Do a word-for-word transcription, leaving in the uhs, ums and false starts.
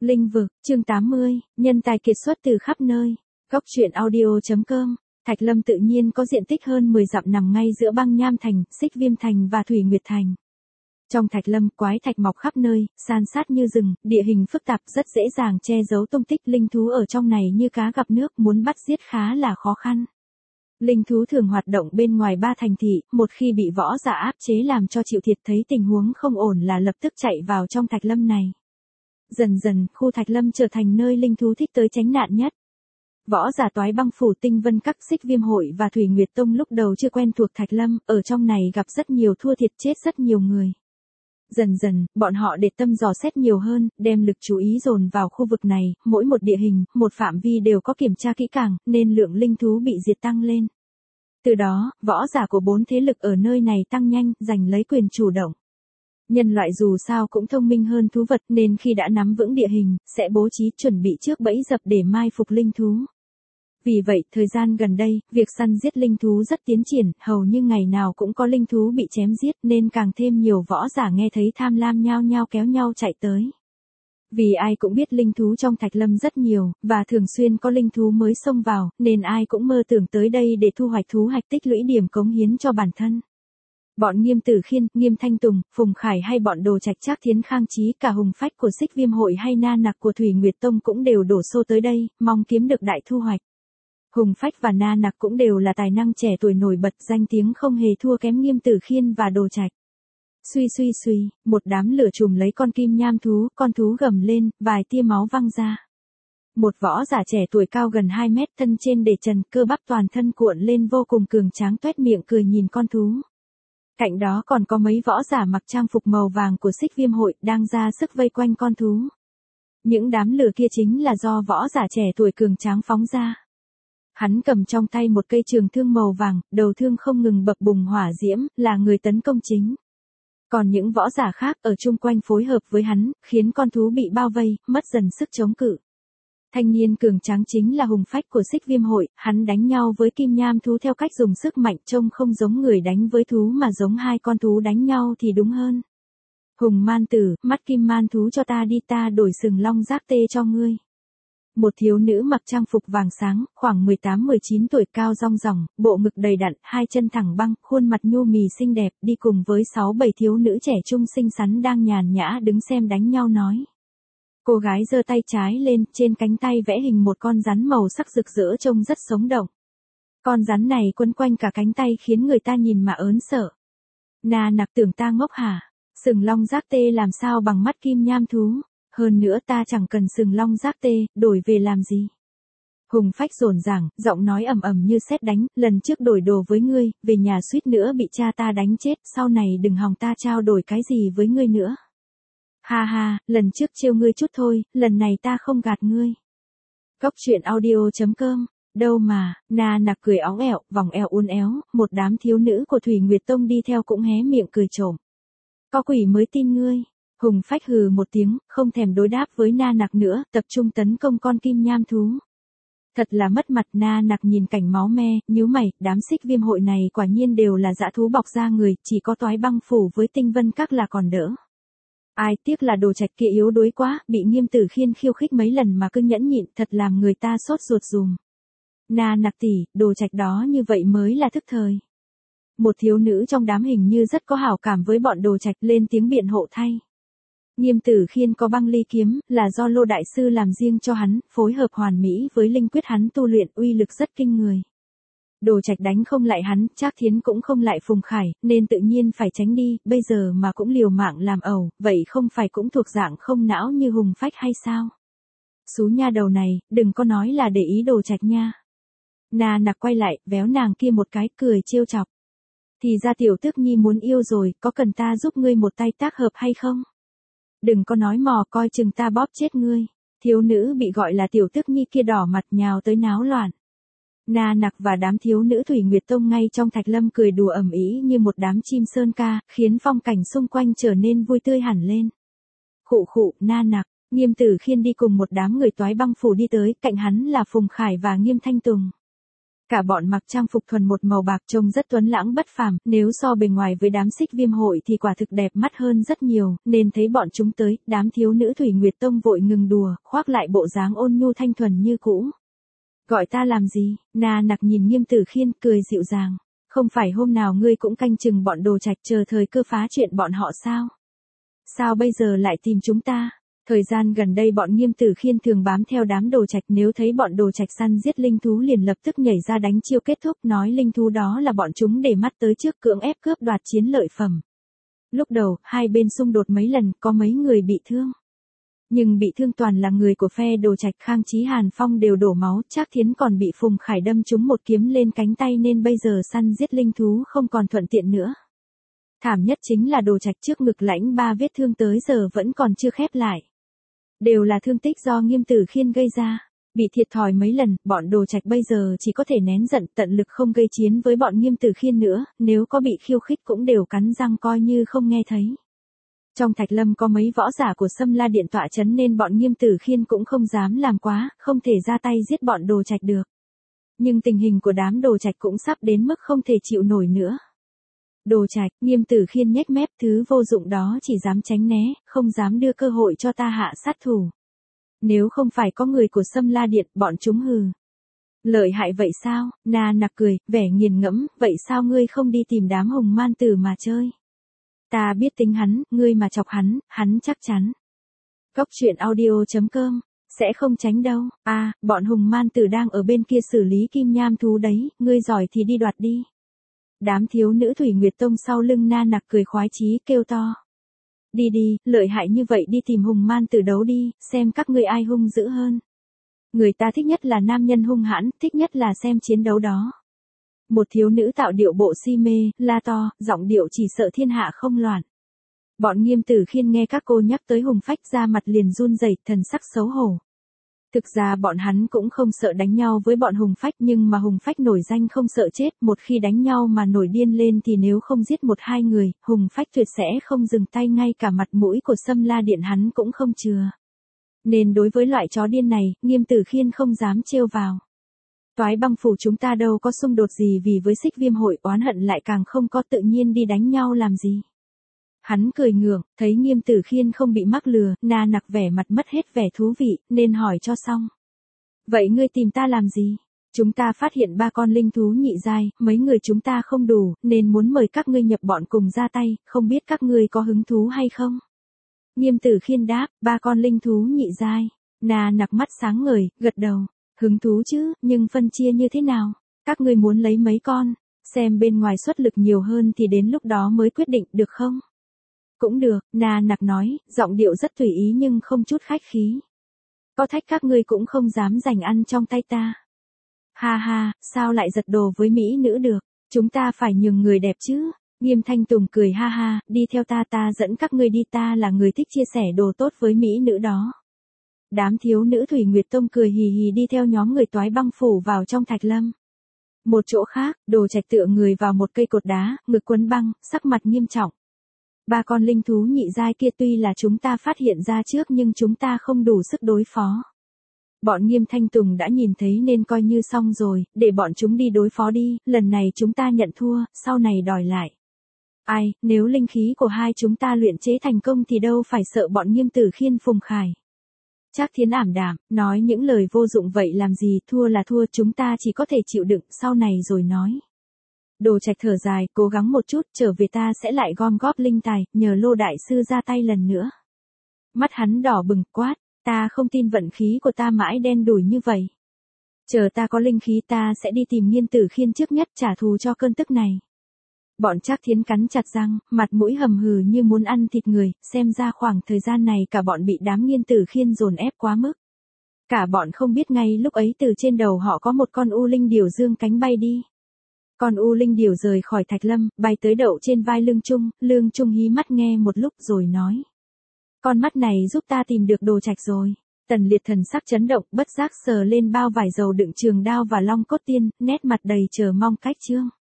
Linh vực, chương tám mươi, nhân tài kiệt xuất từ khắp nơi. Góc truyện audio chấm com. Thạch Lâm tự nhiên có diện tích hơn mười dặm nằm ngay giữa Băng Nham Thành, Xích Viêm Thành và Thủy Nguyệt Thành. Trong Thạch Lâm, quái thạch mọc khắp nơi, san sát như rừng, địa hình phức tạp rất dễ dàng che giấu tung tích linh thú ở trong này như cá gặp nước, muốn bắt giết khá là khó khăn. Linh thú thường hoạt động bên ngoài ba thành thị, một khi bị võ giả áp chế làm cho chịu thiệt thấy tình huống không ổn là lập tức chạy vào trong Thạch Lâm này. Dần dần, khu Thạch Lâm trở thành nơi linh thú thích tới tránh nạn nhất. Võ giả Toái Băng Phủ, Tinh Vân Các, Xích Viêm Hội và Thủy Nguyệt Tông lúc đầu chưa quen thuộc Thạch Lâm, ở trong này gặp rất nhiều thua thiệt, chết rất nhiều người. Dần dần, bọn họ để tâm dò xét nhiều hơn, đem lực chú ý dồn vào khu vực này, mỗi một địa hình, một phạm vi đều có kiểm tra kỹ càng, nên lượng linh thú bị diệt tăng lên. Từ đó, võ giả của bốn thế lực ở nơi này tăng nhanh, giành lấy quyền chủ động. Nhân loại dù sao cũng thông minh hơn thú vật nên khi đã nắm vững địa hình, sẽ bố trí chuẩn bị trước bẫy dập để mai phục linh thú. Vì vậy, thời gian gần đây, việc săn giết linh thú rất tiến triển, hầu như ngày nào cũng có linh thú bị chém giết nên càng thêm nhiều võ giả nghe thấy tham lam nhao nhao kéo nhau chạy tới. Vì ai cũng biết linh thú trong Thạch Lâm rất nhiều, và thường xuyên có linh thú mới xông vào, nên ai cũng mơ tưởng tới đây để thu hoạch thú hạch tích lũy điểm cống hiến cho bản thân. Bọn Nghiêm Tử Khiên, Nghiêm Thanh Tùng, Phùng Khải hay bọn Đồ Trạch Trác Thiến Khang Chí, cả Hùng Phách của Xích Viêm Hội hay Na Nặc của Thủy Nguyệt Tông cũng đều đổ xô tới đây, mong kiếm được đại thu hoạch. Hùng Phách và Na Nặc cũng đều là tài năng trẻ tuổi nổi bật, danh tiếng không hề thua kém Nghiêm Tử Khiên và Đồ Trạch. Suy suy suy, một đám lửa trùm lấy con kim nham thú, con thú gầm lên, vài tia máu văng ra. Một võ giả trẻ tuổi cao gần hai mét, thân trên để trần, cơ bắp toàn thân cuộn lên vô cùng cường tráng, toét miệng cười nhìn con thú. Cạnh đó còn có mấy võ giả mặc trang phục màu vàng của Xích Viêm Hội đang ra sức vây quanh con thú. Những đám lửa kia chính là do võ giả trẻ tuổi cường tráng phóng ra. Hắn cầm trong tay một cây trường thương màu vàng, đầu thương không ngừng bập bùng hỏa diễm, là người tấn công chính. Còn những võ giả khác ở chung quanh phối hợp với hắn, khiến con thú bị bao vây, mất dần sức chống cự. Thanh niên cường tráng chính là Hùng Phách của Xích Viêm Hội, hắn đánh nhau với kim nham thú theo cách dùng sức mạnh, trông không giống người đánh với thú mà giống hai con thú đánh nhau thì đúng hơn. Hùng man tử, mắt kim man thú cho ta đi, ta đổi sừng long giác tê cho ngươi. Một thiếu nữ mặc trang phục vàng sáng, khoảng mười tám mười chín tuổi, cao rong ròng, bộ ngực đầy đặn, hai chân thẳng băng, khuôn mặt nhu mì xinh đẹp, đi cùng với sáu bảy thiếu nữ trẻ trung xinh xắn đang nhàn nhã đứng xem đánh nhau nói. Cô gái giơ tay trái lên, trên cánh tay vẽ hình một con rắn màu sắc rực rỡ trông rất sống động. Con rắn này quấn quanh cả cánh tay khiến người ta nhìn mà ớn sợ. Na Nặc tưởng ta ngốc hả? Sừng long giác tê làm sao bằng mắt kim nham thú? Hơn nữa ta chẳng cần sừng long giác tê, đổi về làm gì? Hùng Phách rồn ràng, giọng nói ầm ầm như sét đánh, lần trước đổi đồ với ngươi, về nhà suýt nữa bị cha ta đánh chết, sau này đừng hòng ta trao đổi cái gì với ngươi nữa. Ha ha, lần trước trêu ngươi chút thôi, lần này ta không gạt ngươi. Góc truyện audio chấm com. Đâu mà, Na Nặc cười óng ẹo, vòng eo uốn éo, một đám thiếu nữ của Thủy Nguyệt Tông đi theo cũng hé miệng cười trộm. Có quỷ mới tin ngươi. Hùng Phách hừ một tiếng, không thèm đối đáp với Na Nặc nữa, tập trung tấn công con kim nham thú. Thật là mất mặt. Na Nặc nhìn cảnh máu me, nhíu mày, đám Xích Viêm Hội này quả nhiên đều là dã thú bọc da người, chỉ có Toái Băng Phủ với Tinh Vân Các là còn đỡ. Ai tiếc là Đồ Trạch kia yếu đuối quá, bị Nghiêm Tử Khiên khiêu khích mấy lần mà cứ nhẫn nhịn, thật làm người ta sốt ruột dùm. Na Nặc tỷ, Đồ Trạch đó như vậy mới là thức thời. Một thiếu nữ trong đám hình như rất có hảo cảm với bọn Đồ Trạch, lên tiếng biện hộ thay. Nghiêm Tử Khiên có băng ly kiếm, là do Lô Đại Sư làm riêng cho hắn, phối hợp hoàn mỹ với linh quyết hắn tu luyện, uy lực rất kinh người. Đồ Trạch đánh không lại hắn, Trác Thiến cũng không lại Phùng Khải, nên tự nhiên phải tránh đi, bây giờ mà cũng liều mạng làm ẩu, vậy không phải cũng thuộc dạng không não như Hùng Phách hay sao? Xú nha đầu này, đừng có nói là để ý Đồ Trạch nha. Na Nặc quay lại, véo nàng kia một cái, cười trêu chọc. Thì ra tiểu tước nhi muốn yêu rồi, có cần ta giúp ngươi một tay tác hợp hay không? Đừng có nói mò, coi chừng ta bóp chết ngươi. Thiếu nữ bị gọi là tiểu tước nhi kia đỏ mặt nhào tới náo loạn. Na Nặc và đám thiếu nữ Thủy Nguyệt Tông ngay trong Thạch Lâm cười đùa ầm ĩ như một đám chim sơn ca, khiến phong cảnh xung quanh trở nên vui tươi hẳn lên. Khụ khụ, Na Nặc, Nghiêm Tử Khiên đi cùng một đám người Toái Băng Phủ đi tới, cạnh hắn là Phùng Khải và Nghiêm Thanh Tùng. Cả bọn mặc trang phục thuần một màu bạc trông rất tuấn lãng bất phàm, nếu so bề ngoài với đám Xích Viêm hội thì quả thực đẹp mắt hơn rất nhiều, nên thấy bọn chúng tới, đám thiếu nữ Thủy Nguyệt Tông vội ngừng đùa, khoác lại bộ dáng ôn nhu thanh thuần như cũ. Gọi ta làm gì? Na Nặc nhìn Nghiêm Tử Khiên, cười dịu dàng. Không phải hôm nào ngươi cũng canh chừng bọn Đồ Trạch chờ thời cơ phá chuyện bọn họ sao? Sao bây giờ lại tìm chúng ta? Thời gian gần đây bọn Nghiêm Tử Khiên thường bám theo đám Đồ Trạch, nếu thấy bọn Đồ Trạch săn giết linh thú liền lập tức nhảy ra đánh chiêu kết thúc, nói linh thú đó là bọn chúng để mắt tới trước cưỡng ép cướp đoạt chiến lợi phẩm. Lúc đầu, hai bên xung đột mấy lần, có mấy người bị thương. Nhưng bị thương toàn là người của phe Đồ Trạch, Khang Chí Hàn Phong đều đổ máu, Trác Thiến còn bị Phùng Khải đâm trúng một kiếm lên cánh tay nên bây giờ săn giết linh thú không còn thuận tiện nữa. Thảm nhất chính là Đồ Trạch trước ngực Lãnh Ba vết thương tới giờ vẫn còn chưa khép lại. Đều là thương tích do Nghiêm Tử Khiên gây ra. Bị thiệt thòi mấy lần, bọn Đồ Trạch bây giờ chỉ có thể nén giận, tận lực không gây chiến với bọn Nghiêm Tử Khiên nữa, nếu có bị khiêu khích cũng đều cắn răng coi như không nghe thấy. Trong Thạch Lâm có mấy võ giả của Sâm La Điện tọa chấn nên bọn Nghiêm Tử Khiên cũng không dám làm quá, không thể ra tay giết bọn Đồ Trạch được. Nhưng tình hình của đám Đồ Trạch cũng sắp đến mức không thể chịu nổi nữa. Đồ Trạch, Nghiêm Tử Khiên nhếch mép, thứ vô dụng đó chỉ dám tránh né, không dám đưa cơ hội cho ta hạ sát thủ. Nếu không phải có người của Sâm La Điện, bọn chúng hừ. Lợi hại vậy sao? Na Nặc cười, vẻ nghiền ngẫm, vậy sao ngươi không đi tìm đám Hùng Man Tử mà chơi? Ta biết tính hắn, ngươi mà chọc hắn, hắn chắc chắn. Cốc truyện audio chấm com, sẽ không tránh đâu. À, bọn Hùng Man Tử đang ở bên kia xử lý kim nham thú đấy, ngươi giỏi thì đi đoạt đi. Đám thiếu nữ Thủy Nguyệt Tông sau lưng Na Nặc cười khoái chí kêu to. Đi đi, lợi hại như vậy đi tìm Hùng Man Tử đấu đi, xem các ngươi ai hung dữ hơn. Người ta thích nhất là nam nhân hung hãn, thích nhất là xem chiến đấu đó. Một thiếu nữ tạo điệu bộ si mê, la to, giọng điệu chỉ sợ thiên hạ không loạn. Bọn Nghiêm Tử Khiên nghe các cô nhắc tới Hùng Phách ra mặt liền run rẩy, thần sắc xấu hổ. Thực ra bọn hắn cũng không sợ đánh nhau với bọn Hùng Phách, nhưng mà Hùng Phách nổi danh không sợ chết, một khi đánh nhau mà nổi điên lên thì nếu không giết một hai người, Hùng Phách tuyệt sẽ không dừng tay, ngay cả mặt mũi của Sâm La Điện hắn cũng không chừa. Nên đối với loại chó điên này, Nghiêm Tử Khiên không dám trêu vào. Toái Băng phủ chúng ta đâu có xung đột gì vì với Xích Viêm hội, oán hận lại càng không có, tự nhiên đi đánh nhau làm gì. Hắn cười ngượng, thấy Nghiêm Tử Khiên không bị mắc lừa, Na Nặc vẻ mặt mất hết vẻ thú vị, nên hỏi cho xong. Vậy ngươi tìm ta làm gì? Chúng ta phát hiện ba con linh thú nhị giai, mấy người chúng ta không đủ, nên muốn mời các ngươi nhập bọn cùng ra tay, không biết các ngươi có hứng thú hay không? Nghiêm Tử Khiên đáp, ba con linh thú nhị giai. Na Nặc mắt sáng ngời, gật đầu. Hứng thú chứ, nhưng phân chia như thế nào? Các ngươi muốn lấy mấy con? Xem bên ngoài xuất lực nhiều hơn thì đến lúc đó mới quyết định, được không? Cũng được, Na Nặc nói, giọng điệu rất tùy ý nhưng không chút khách khí. Có thách các ngươi cũng không dám giành ăn trong tay ta. Ha ha, sao lại giật đồ với mỹ nữ được? Chúng ta phải nhường người đẹp chứ. Nghiêm Thanh Tùng cười ha ha, đi theo ta, ta dẫn các ngươi đi, ta là người thích chia sẻ đồ tốt với mỹ nữ đó. Đám thiếu nữ Thủy Nguyệt Tông cười hì hì đi theo nhóm người Toái Băng phủ vào trong Thạch Lâm. Một chỗ khác, Đồ Trạch tựa người vào một cây cột đá, ngực quấn băng, sắc mặt nghiêm trọng. Ba con linh thú nhị giai kia tuy là chúng ta phát hiện ra trước nhưng chúng ta không đủ sức đối phó. Bọn Nghiêm Thanh Tùng đã nhìn thấy nên coi như xong rồi, để bọn chúng đi đối phó đi, lần này chúng ta nhận thua, sau này đòi lại. Ai, nếu linh khí của hai chúng ta luyện chế thành công thì đâu phải sợ bọn Nghiêm Tử Khiên Phùng Khải. Trác Thiến ảm đạm, nói những lời vô dụng vậy làm gì, thua là thua, chúng ta chỉ có thể chịu đựng, sau này rồi nói. Đồ Trạch thở dài, cố gắng một chút, trở về ta sẽ lại gom góp linh tài, nhờ Lô đại sư ra tay lần nữa. Mắt hắn đỏ bừng, quát, ta không tin vận khí của ta mãi đen đủi như vậy. Chờ ta có linh khí ta sẽ đi tìm Nghiêm Tử Khiên trước nhất, trả thù cho cơn tức này. Bọn Trác Thiến cắn chặt răng, mặt mũi hầm hừ như muốn ăn thịt người, xem ra khoảng thời gian này cả bọn bị đám Nghiêm Tử Khiên dồn ép quá mức. Cả bọn không biết ngay lúc ấy từ trên đầu họ có một con u linh điểu dương cánh bay đi. Con u linh điểu rời khỏi Thạch Lâm, bay tới đậu trên vai Lương Trung, Lương Trung hí mắt nghe một lúc rồi nói. Con mắt này giúp ta tìm được Đồ Trạch rồi. Tần Liệt thần sắc chấn động, bất giác sờ lên bao vải dầu đựng trường đao và long cốt tiên, nét mặt đầy chờ mong cách chương.